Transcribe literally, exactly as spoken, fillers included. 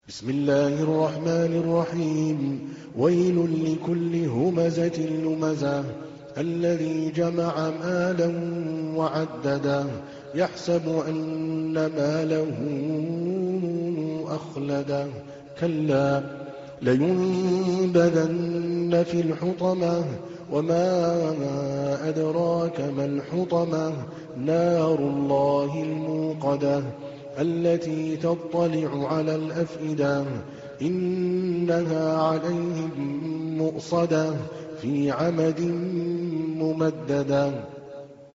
بسم الله الرحمن الرحيم ويل لكل همزة لمزة الذي جمع مالا وعدده يحسب أن ماله أخلده كلا لينبذن في الحطمة وما أدراك ما الحطمة نار الله الموقدة التي تطلع على الأفئدة إنها عليهم مؤصدة في عمد ممددة.